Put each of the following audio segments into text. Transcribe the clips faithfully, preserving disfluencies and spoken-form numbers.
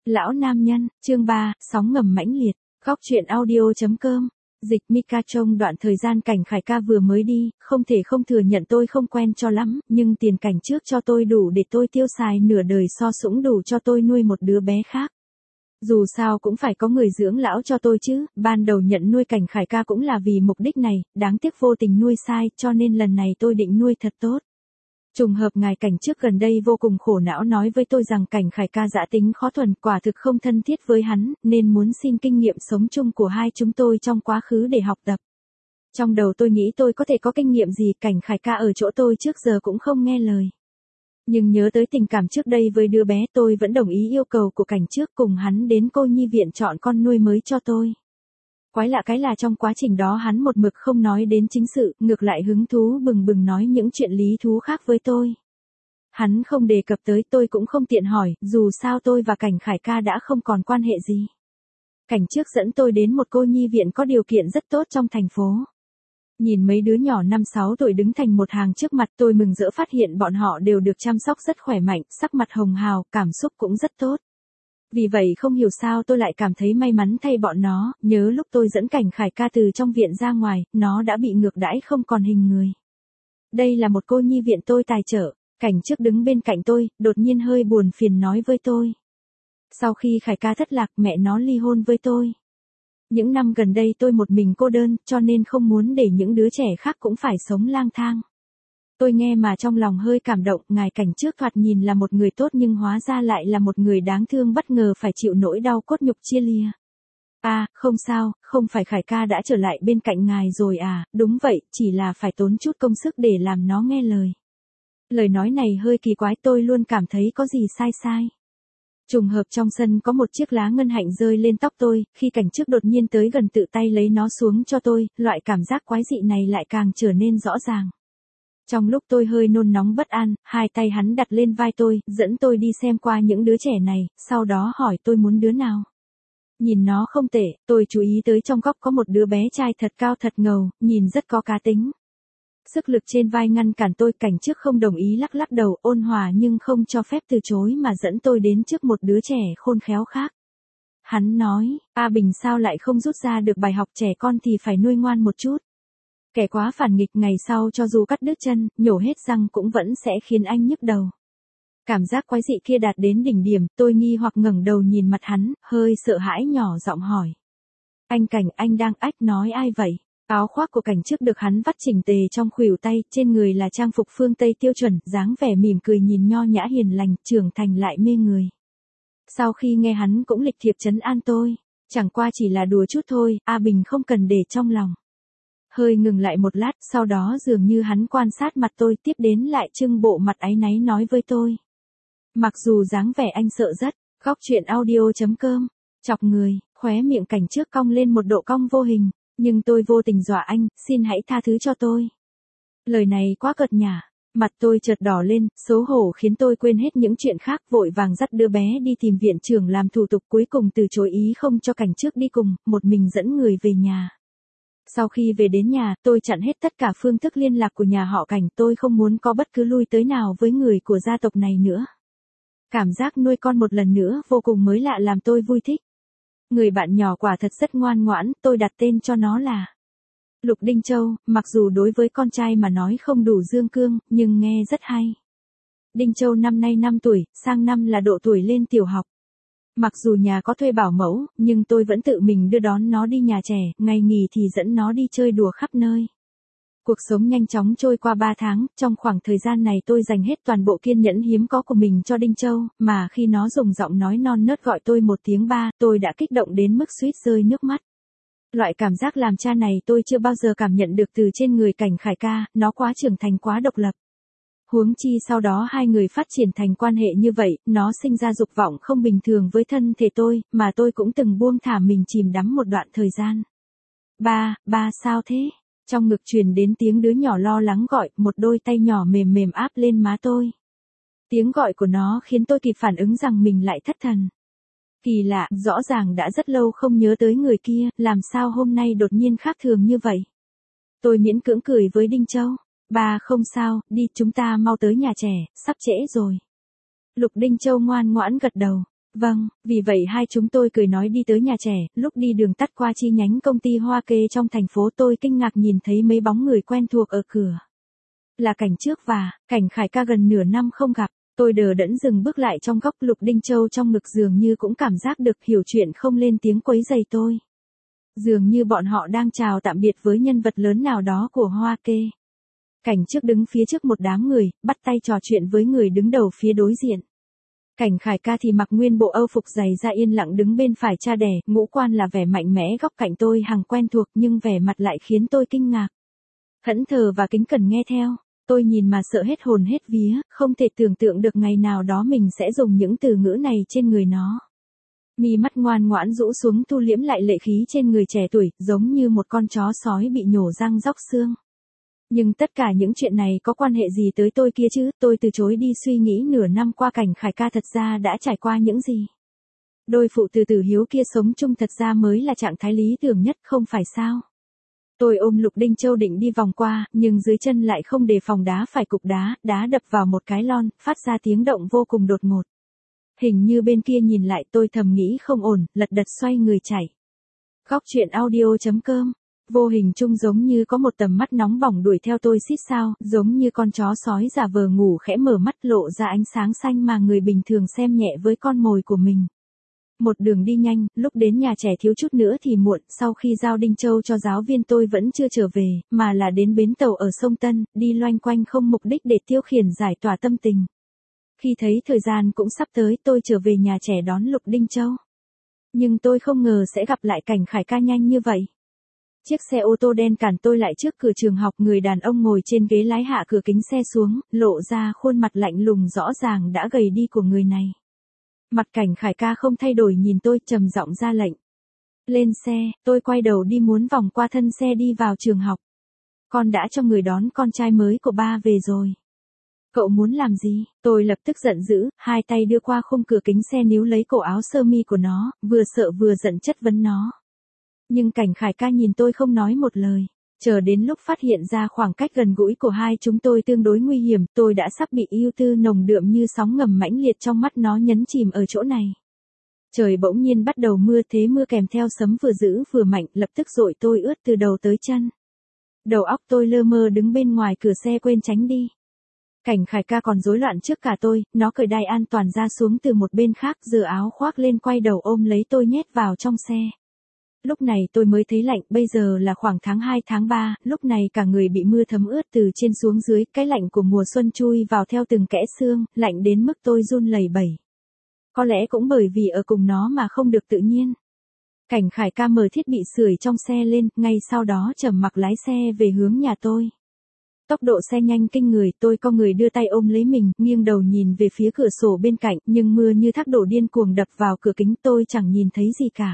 Lão nam nhân, chương ba, sóng ngầm mãnh liệt, góc truyện audio.com. Dịch Mika trong đoạn thời gian Cảnh Khải ca vừa mới đi, không thể không thừa nhận tôi không quen cho lắm, nhưng tiền cảnh trước cho tôi đủ để tôi tiêu xài nửa đời so sũng đủ cho tôi nuôi một đứa bé khác. Dù sao cũng phải có người dưỡng lão cho tôi chứ, ban đầu nhận nuôi Cảnh Khải ca cũng là vì mục đích này, đáng tiếc vô tình nuôi sai, cho nên lần này tôi định nuôi thật tốt. Trùng hợp ngài Cảnh trước gần đây vô cùng khổ não nói với tôi rằng Cảnh Khải ca dã tính khó thuần, quả thực không thân thiết với hắn, nên muốn xin kinh nghiệm sống chung của hai chúng tôi trong quá khứ để học tập. Trong đầu tôi nghĩ tôi có thể có kinh nghiệm gì, Cảnh Khải ca ở chỗ tôi trước giờ cũng không nghe lời. Nhưng nhớ tới tình cảm trước đây với đứa bé, tôi vẫn đồng ý yêu cầu của Cảnh trước, cùng hắn đến cô nhi viện chọn con nuôi mới cho tôi. Quái lạ cái là trong quá trình đó hắn một mực không nói đến chính sự, ngược lại hứng thú bừng bừng nói những chuyện lý thú khác với tôi. Hắn không đề cập tới, tôi cũng không tiện hỏi, dù sao tôi và Cảnh Khải ca đã không còn quan hệ gì. Cảnh trước dẫn tôi đến một cô nhi viện có điều kiện rất tốt trong thành phố. Nhìn mấy đứa nhỏ năm sáu tuổi đứng thành một hàng trước mặt, tôi mừng rỡ phát hiện bọn họ đều được chăm sóc rất khỏe mạnh, sắc mặt hồng hào, cảm xúc cũng rất tốt. Vì vậy không hiểu sao tôi lại cảm thấy may mắn thay bọn nó, nhớ lúc tôi dẫn Cảnh Khải ca từ trong viện ra ngoài, nó đã bị ngược đãi không còn hình người. Đây là một cô nhi viện tôi tài trợ, Cảnh trước đứng bên cạnh tôi, đột nhiên hơi buồn phiền nói với tôi. Sau khi Khải ca thất lạc, mẹ nó ly hôn với tôi. Những năm gần đây tôi một mình cô đơn, cho nên không muốn để những đứa trẻ khác cũng phải sống lang thang. Tôi nghe mà trong lòng hơi cảm động, ngài Cảnh trước thoạt nhìn là một người tốt nhưng hóa ra lại là một người đáng thương, bất ngờ phải chịu nỗi đau cốt nhục chia lìa. À, không sao, không phải Khải ca đã trở lại bên cạnh ngài rồi à, đúng vậy, chỉ là phải tốn chút công sức để làm nó nghe lời. Lời nói này hơi kỳ quái, tôi luôn cảm thấy có gì sai sai. Trùng hợp trong sân có một chiếc lá ngân hạnh rơi lên tóc tôi, khi Cảnh trước đột nhiên tới gần tự tay lấy nó xuống cho tôi, loại cảm giác quái dị này lại càng trở nên rõ ràng. Trong lúc tôi hơi nôn nóng bất an, hai tay hắn đặt lên vai tôi, dẫn tôi đi xem qua những đứa trẻ này, sau đó hỏi tôi muốn đứa nào. Nhìn nó không tệ, tôi chú ý tới trong góc có một đứa bé trai thật cao thật ngầu, nhìn rất có cá tính. Sức lực trên vai ngăn cản tôi, Cảnh trước không đồng ý lắc lắc đầu, ôn hòa nhưng không cho phép từ chối mà dẫn tôi đến trước một đứa trẻ khôn khéo khác. Hắn nói, A Bình sao lại không rút ra được bài học, trẻ con thì phải nuôi ngoan một chút. Kẻ quá phản nghịch ngày sau cho dù cắt đứt chân, nhổ hết răng cũng vẫn sẽ khiến anh nhức đầu. Cảm giác quái dị kia đạt đến đỉnh điểm, tôi nghi hoặc ngẩng đầu nhìn mặt hắn, hơi sợ hãi nhỏ giọng hỏi. Anh Cảnh, anh đang ách nói ai vậy? Áo khoác của Cảnh trước được hắn vắt chỉnh tề trong khuỷu tay, trên người là trang phục phương Tây tiêu chuẩn, dáng vẻ mỉm cười nhìn nho nhã hiền lành, trưởng thành lại mê người. Sau khi nghe hắn cũng lịch thiệp trấn an tôi, chẳng qua chỉ là đùa chút thôi, A Bình không cần để trong lòng. Hơi ngừng lại một lát, sau đó dường như hắn quan sát mặt tôi, tiếp đến lại trưng bộ mặt áy náy nói với tôi. Mặc dù dáng vẻ anh sợ rất, góc truyện audio.com, chọc người, khóe miệng Cảnh trước cong lên một độ cong vô hình, nhưng tôi vô tình dọa anh, xin hãy tha thứ cho tôi. Lời này quá cợt nhả, mặt tôi chợt đỏ lên, xấu hổ khiến tôi quên hết những chuyện khác, vội vàng dắt đứa bé đi tìm viện trưởng làm thủ tục, cuối cùng từ chối ý không cho Cảnh trước đi cùng, một mình dẫn người về nhà. Sau khi về đến nhà, tôi chặn hết tất cả phương thức liên lạc của nhà họ Cảnh, tôi không muốn có bất cứ lui tới nào với người của gia tộc này nữa. Cảm giác nuôi con một lần nữa vô cùng mới lạ làm tôi vui thích. Người bạn nhỏ quả thật rất ngoan ngoãn, tôi đặt tên cho nó là Lục Đinh Châu, mặc dù đối với con trai mà nói không đủ dương cương, nhưng nghe rất hay. Đinh Châu năm nay năm tuổi, sang năm là độ tuổi lên tiểu học. Mặc dù nhà có thuê bảo mẫu, nhưng tôi vẫn tự mình đưa đón nó đi nhà trẻ, ngày nghỉ thì dẫn nó đi chơi đùa khắp nơi. Cuộc sống nhanh chóng trôi qua ba tháng, trong khoảng thời gian này tôi dành hết toàn bộ kiên nhẫn hiếm có của mình cho Đinh Châu, mà khi nó dùng giọng nói non nớt gọi tôi một tiếng ba, tôi đã kích động đến mức suýt rơi nước mắt. Loại cảm giác làm cha này tôi chưa bao giờ cảm nhận được từ trên người Cảnh Khải ca, nó quá trưởng thành quá độc lập. Huống chi sau đó hai người phát triển thành quan hệ như vậy, nó sinh ra dục vọng không bình thường với thân thể tôi, mà tôi cũng từng buông thả mình chìm đắm một đoạn thời gian. Ba, ba sao thế? Trong ngực truyền đến tiếng đứa nhỏ lo lắng gọi, một đôi tay nhỏ mềm mềm áp lên má tôi. Tiếng gọi của nó khiến tôi kịp phản ứng rằng mình lại thất thần. Kỳ lạ, rõ ràng đã rất lâu không nhớ tới người kia, làm sao hôm nay đột nhiên khác thường như vậy? Tôi miễn cưỡng cười với Đinh Châu. Ba không sao, đi chúng ta mau tới nhà trẻ, sắp trễ rồi. Lục Đinh Châu ngoan ngoãn gật đầu. Vâng, vì vậy hai chúng tôi cười nói đi tới nhà trẻ, lúc đi đường tắt qua chi nhánh công ty Hoa Kê trong thành phố tôi kinh ngạc nhìn thấy mấy bóng người quen thuộc ở cửa. Là Cảnh Trước và Cảnh Khải ca gần nửa năm không gặp, tôi đờ đẫn dừng bước lại trong góc. Lục Đinh Châu trong ngực dường như cũng cảm giác được hiểu chuyện không lên tiếng quấy rầy tôi. Dường như bọn họ đang chào tạm biệt với nhân vật lớn nào đó của Hoa Kê. Cảnh Trước đứng phía trước một đám người, bắt tay trò chuyện với người đứng đầu phía đối diện. Cảnh Khải ca thì mặc nguyên bộ âu phục dày da yên lặng đứng bên phải cha đẻ, ngũ quan là vẻ mạnh mẽ góc cạnh tôi hàng quen thuộc nhưng vẻ mặt lại khiến tôi kinh ngạc. Thẫn thờ và kính cẩn nghe theo, tôi nhìn mà sợ hết hồn hết vía, không thể tưởng tượng được ngày nào đó mình sẽ dùng những từ ngữ này trên người nó. Mi mắt ngoan ngoãn rũ xuống thu liễm lại lệ khí trên người trẻ tuổi, giống như một con chó sói bị nhổ răng róc xương. Nhưng tất cả những chuyện này có quan hệ gì tới tôi kia chứ, tôi từ chối đi suy nghĩ nửa năm qua Cảnh Khải ca thật ra đã trải qua những gì. Đôi phụ từ tử hiếu kia sống chung thật ra mới là trạng thái lý tưởng nhất không phải sao. Tôi ôm Lục Đinh Châu định đi vòng qua, nhưng dưới chân lại không đề phòng đá phải cục đá, đá đập vào một cái lon, phát ra tiếng động vô cùng đột ngột. Hình như bên kia nhìn lại tôi thầm nghĩ không ổn, lật đật xoay người chạy. Góc truyện audio chấm com. Vô hình chung giống như có một tầm mắt nóng bỏng đuổi theo tôi xít sao, giống như con chó sói giả vờ ngủ khẽ mở mắt lộ ra ánh sáng xanh mà người bình thường xem nhẹ với con mồi của mình. Một đường đi nhanh, lúc đến nhà trẻ thiếu chút nữa thì muộn, sau khi giao Đinh Châu cho giáo viên tôi vẫn chưa trở về, mà là đến bến tàu ở sông Tân, đi loanh quanh không mục đích để tiêu khiển giải tỏa tâm tình. Khi thấy thời gian cũng sắp tới tôi trở về nhà trẻ đón Lục Đinh Châu. Nhưng tôi không ngờ sẽ gặp lại Cảnh Khải ca nhanh như vậy. Chiếc xe ô tô đen cản tôi lại trước cửa trường học, người đàn ông ngồi trên ghế lái hạ cửa kính xe xuống, lộ ra khuôn mặt lạnh lùng rõ ràng đã gầy đi của người này. Mặt Cảnh Khải ca không thay đổi nhìn tôi trầm giọng ra lệnh. Lên xe, tôi quay đầu đi muốn vòng qua thân xe đi vào trường học. Con đã cho người đón con trai mới của ba về rồi. Cậu muốn làm gì? Tôi lập tức giận dữ, hai tay đưa qua khung cửa kính xe níu lấy cổ áo sơ mi của nó, vừa sợ vừa giận chất vấn nó. Nhưng Cảnh Khải ca nhìn tôi không nói một lời. Chờ đến lúc phát hiện ra khoảng cách gần gũi của hai chúng tôi tương đối nguy hiểm, tôi đã sắp bị ưu tư nồng đượm như sóng ngầm mãnh liệt trong mắt nó nhấn chìm ở chỗ này. Trời bỗng nhiên bắt đầu mưa, thế mưa kèm theo sấm vừa dữ vừa mạnh, lập tức dội tôi ướt từ đầu tới chân. Đầu óc tôi lơ mơ đứng bên ngoài cửa xe quên tránh đi. Cảnh Khải ca còn rối loạn trước cả tôi, nó cởi đai an toàn ra xuống từ một bên khác, giơ áo khoác lên quay đầu ôm lấy tôi nhét vào trong xe. Lúc này tôi mới thấy lạnh, bây giờ là khoảng tháng hai tháng ba, lúc này cả người bị mưa thấm ướt từ trên xuống dưới, cái lạnh của mùa xuân chui vào theo từng kẽ xương, lạnh đến mức tôi run lẩy bẩy. Có lẽ cũng bởi vì ở cùng nó mà không được tự nhiên. Cảnh Khải ca mở thiết bị sưởi trong xe lên, ngay sau đó trầm mặc lái xe về hướng nhà tôi. Tốc độ xe nhanh kinh người, tôi co người đưa tay ôm lấy mình, nghiêng đầu nhìn về phía cửa sổ bên cạnh, nhưng mưa như thác đổ điên cuồng đập vào cửa kính, tôi chẳng nhìn thấy gì cả.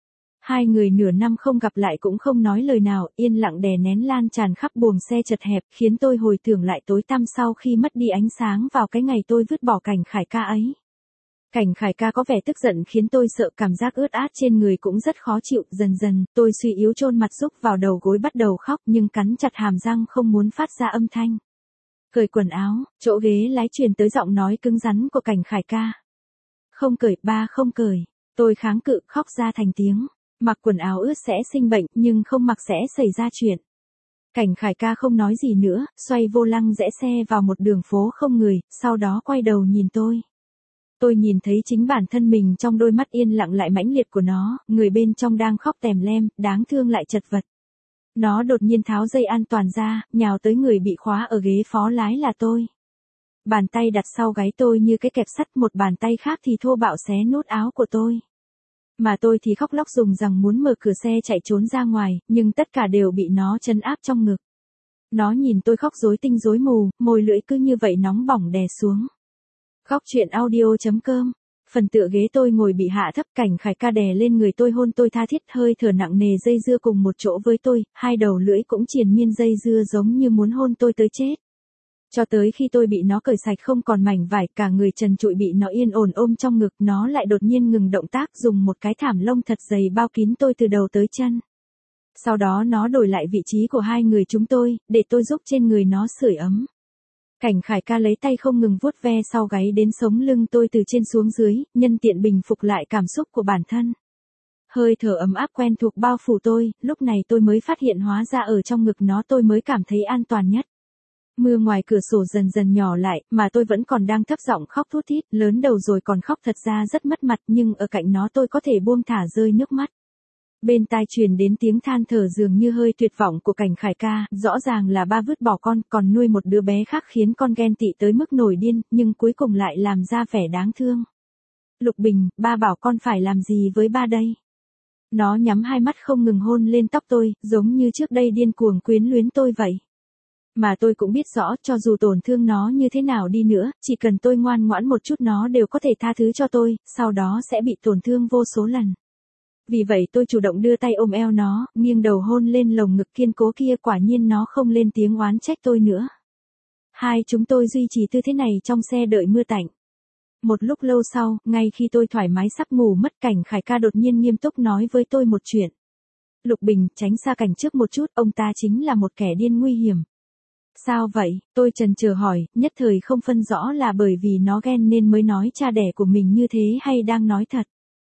Hai người nửa năm không gặp lại cũng không nói lời nào, yên lặng đè nén lan tràn khắp buồng xe chật hẹp, khiến tôi hồi tưởng lại tối tăm sau khi mất đi ánh sáng vào cái ngày tôi vứt bỏ Cảnh Khải ca ấy. Cảnh Khải ca có vẻ tức giận khiến tôi sợ, cảm giác ướt át trên người cũng rất khó chịu, dần dần, tôi suy yếu chôn mặt rúc vào đầu gối bắt đầu khóc nhưng cắn chặt hàm răng không muốn phát ra âm thanh. Cởi quần áo, chỗ ghế lái truyền tới giọng nói cứng rắn của Cảnh Khải ca. Không cởi, ba không cởi. Tôi kháng cự, khóc ra thành tiếng. Mặc quần áo ướt sẽ sinh bệnh, nhưng không mặc sẽ xảy ra chuyện. Cảnh Khải ca không nói gì nữa, xoay vô lăng rẽ xe vào một đường phố không người, sau đó quay đầu nhìn tôi. Tôi nhìn thấy chính bản thân mình trong đôi mắt yên lặng lại mãnh liệt của nó, người bên trong đang khóc tèm lem, đáng thương lại chật vật. Nó đột nhiên tháo dây an toàn ra, nhào tới người bị khóa ở ghế phó lái là tôi. Bàn tay đặt sau gáy tôi như cái kẹp sắt, một bàn tay khác thì thô bạo xé nút áo của tôi. Mà tôi thì khóc lóc dùng rằng muốn mở cửa xe chạy trốn ra ngoài, nhưng tất cả đều bị nó trấn áp trong ngực. Nó nhìn tôi khóc rối tinh rối mù, môi lưỡi cứ như vậy nóng bỏng đè xuống. Góc truyện audio chấm com. Phần tựa ghế tôi ngồi bị hạ thấp, Cảnh Khải ca đè lên người tôi hôn tôi tha thiết, hơi thở nặng nề dây dưa cùng một chỗ với tôi, hai đầu lưỡi cũng triền miên dây dưa giống như muốn hôn tôi tới chết. Cho tới khi tôi bị nó cởi sạch không còn mảnh vải, cả người trần trụi bị nó yên ổn ôm trong ngực, nó lại đột nhiên ngừng động tác, dùng một cái thảm lông thật dày bao kín tôi từ đầu tới chân. Sau đó nó đổi lại vị trí của hai người chúng tôi, để tôi giúp trên người nó sưởi ấm. Cảnh Khải ca lấy tay không ngừng vuốt ve sau gáy đến sống lưng tôi từ trên xuống dưới, nhân tiện bình phục lại cảm xúc của bản thân. Hơi thở ấm áp quen thuộc bao phủ tôi, lúc này tôi mới phát hiện hóa ra ở trong ngực nó tôi mới cảm thấy an toàn nhất. Mưa ngoài cửa sổ dần dần nhỏ lại, mà tôi vẫn còn đang thấp giọng khóc thút thít, lớn đầu rồi còn khóc thật ra rất mất mặt, nhưng ở cạnh nó tôi có thể buông thả rơi nước mắt. Bên tai truyền đến tiếng than thở dường như hơi tuyệt vọng của Cảnh Khải ca, rõ ràng là ba vứt bỏ con, còn nuôi một đứa bé khác khiến con ghen tị tới mức nổi điên, nhưng cuối cùng lại làm ra vẻ đáng thương. Lục Bình, ba bảo con phải làm gì với ba đây? Nó nhắm hai mắt không ngừng hôn lên tóc tôi, giống như trước đây điên cuồng quyến luyến tôi vậy. Mà tôi cũng biết rõ cho dù tổn thương nó như thế nào đi nữa, chỉ cần tôi ngoan ngoãn một chút nó đều có thể tha thứ cho tôi, sau đó sẽ bị tổn thương vô số lần. Vì vậy tôi chủ động đưa tay ôm eo nó, nghiêng đầu hôn lên lồng ngực kiên cố kia, quả nhiên nó không lên tiếng oán trách tôi nữa. Hai chúng tôi duy trì tư thế này trong xe đợi mưa tạnh. Một lúc lâu sau, ngay khi tôi thoải mái sắp ngủ mất, Cảnh Khải ca đột nhiên nghiêm túc nói với tôi một chuyện. Lục Bình, tránh xa Cảnh trước một chút, ông ta chính là một kẻ điên nguy hiểm. Sao vậy? Tôi chần chờ hỏi, nhất thời không phân rõ là bởi vì nó ghen nên mới nói cha đẻ của mình như thế hay đang nói thật.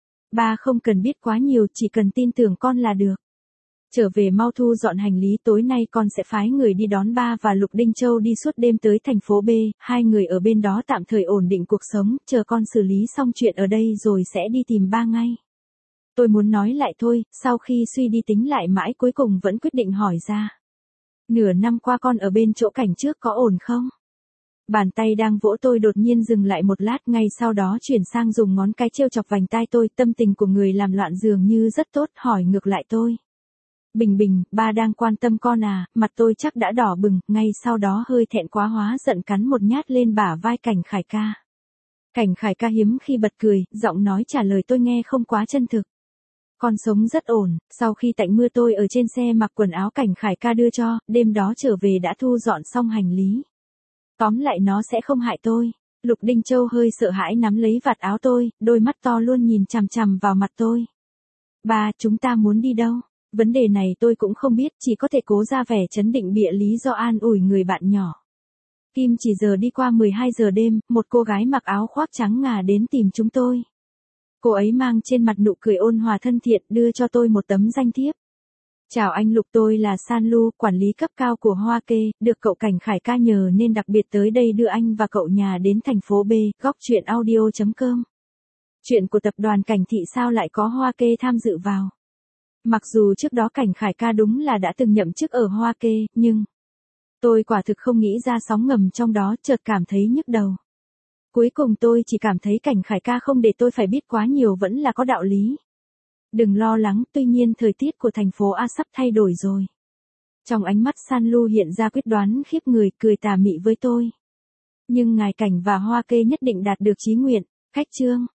Ba không cần biết quá nhiều, chỉ cần tin tưởng con là được. Trở về mau thu dọn hành lý, tối nay con sẽ phái người đi đón ba và Lục Đinh Châu đi suốt đêm tới thành phố B, hai người ở bên đó tạm thời ổn định cuộc sống, chờ con xử lý xong chuyện ở đây rồi sẽ đi tìm ba ngay. Tôi muốn nói lại thôi, sau khi suy đi tính lại mãi cuối cùng vẫn quyết định hỏi ra. Nửa năm qua con ở bên chỗ Cảnh trước có ổn không? Bàn tay đang vỗ tôi đột nhiên dừng lại một lát, ngay sau đó chuyển sang dùng ngón cái trêu chọc vành tai tôi, tâm tình của người làm loạn dường như rất tốt, hỏi ngược lại tôi. Bình Bình, ba đang quan tâm con à? Mặt tôi chắc đã đỏ bừng, ngay sau đó hơi thẹn quá hóa giận cắn một nhát lên bả vai Cảnh Khải ca. Cảnh Khải ca hiếm khi bật cười, giọng nói trả lời tôi nghe không quá chân thực. Con sống rất ổn, sau khi tạnh mưa tôi ở trên xe mặc quần áo Cảnh Khải ca đưa cho, đêm đó trở về đã thu dọn xong hành lý. Tóm lại nó sẽ không hại tôi. Lục Đinh Châu hơi sợ hãi nắm lấy vạt áo tôi, đôi mắt to luôn nhìn chằm chằm vào mặt tôi. Ba, chúng ta muốn đi đâu? Vấn đề này tôi cũng không biết, chỉ có thể cố ra vẻ trấn định bịa lý do an ủi người bạn nhỏ. Kim chỉ giờ đi qua mười hai giờ đêm, một cô gái mặc áo khoác trắng ngà đến tìm chúng tôi. Cô ấy mang trên mặt nụ cười ôn hòa thân thiện, đưa cho tôi một tấm danh thiếp. Chào anh Lục, tôi là San Lu, quản lý cấp cao của Hoa Kê, được cậu Cảnh Khải ca nhờ nên đặc biệt tới đây đưa anh và cậu nhà đến thành phố B, góc truyện audio chấm com. Chuyện của tập đoàn Cảnh Thị sao lại có Hoa Kê tham dự vào? Mặc dù trước đó Cảnh Khải ca đúng là đã từng nhậm chức ở Hoa Kê, nhưng tôi quả thực không nghĩ ra sóng ngầm trong đó, chợt cảm thấy nhức đầu. Cuối cùng tôi chỉ cảm thấy Cảnh Khải ca không để tôi phải biết quá nhiều vẫn là có đạo lý. Đừng lo lắng, tuy nhiên thời tiết của thành phố A sắp thay đổi rồi. Trong ánh mắt San Lu hiện ra quyết đoán khiếp người, cười tà mị với tôi. Nhưng ngài Cảnh và Hoa Kê nhất định đạt được chí nguyện. Khách chương.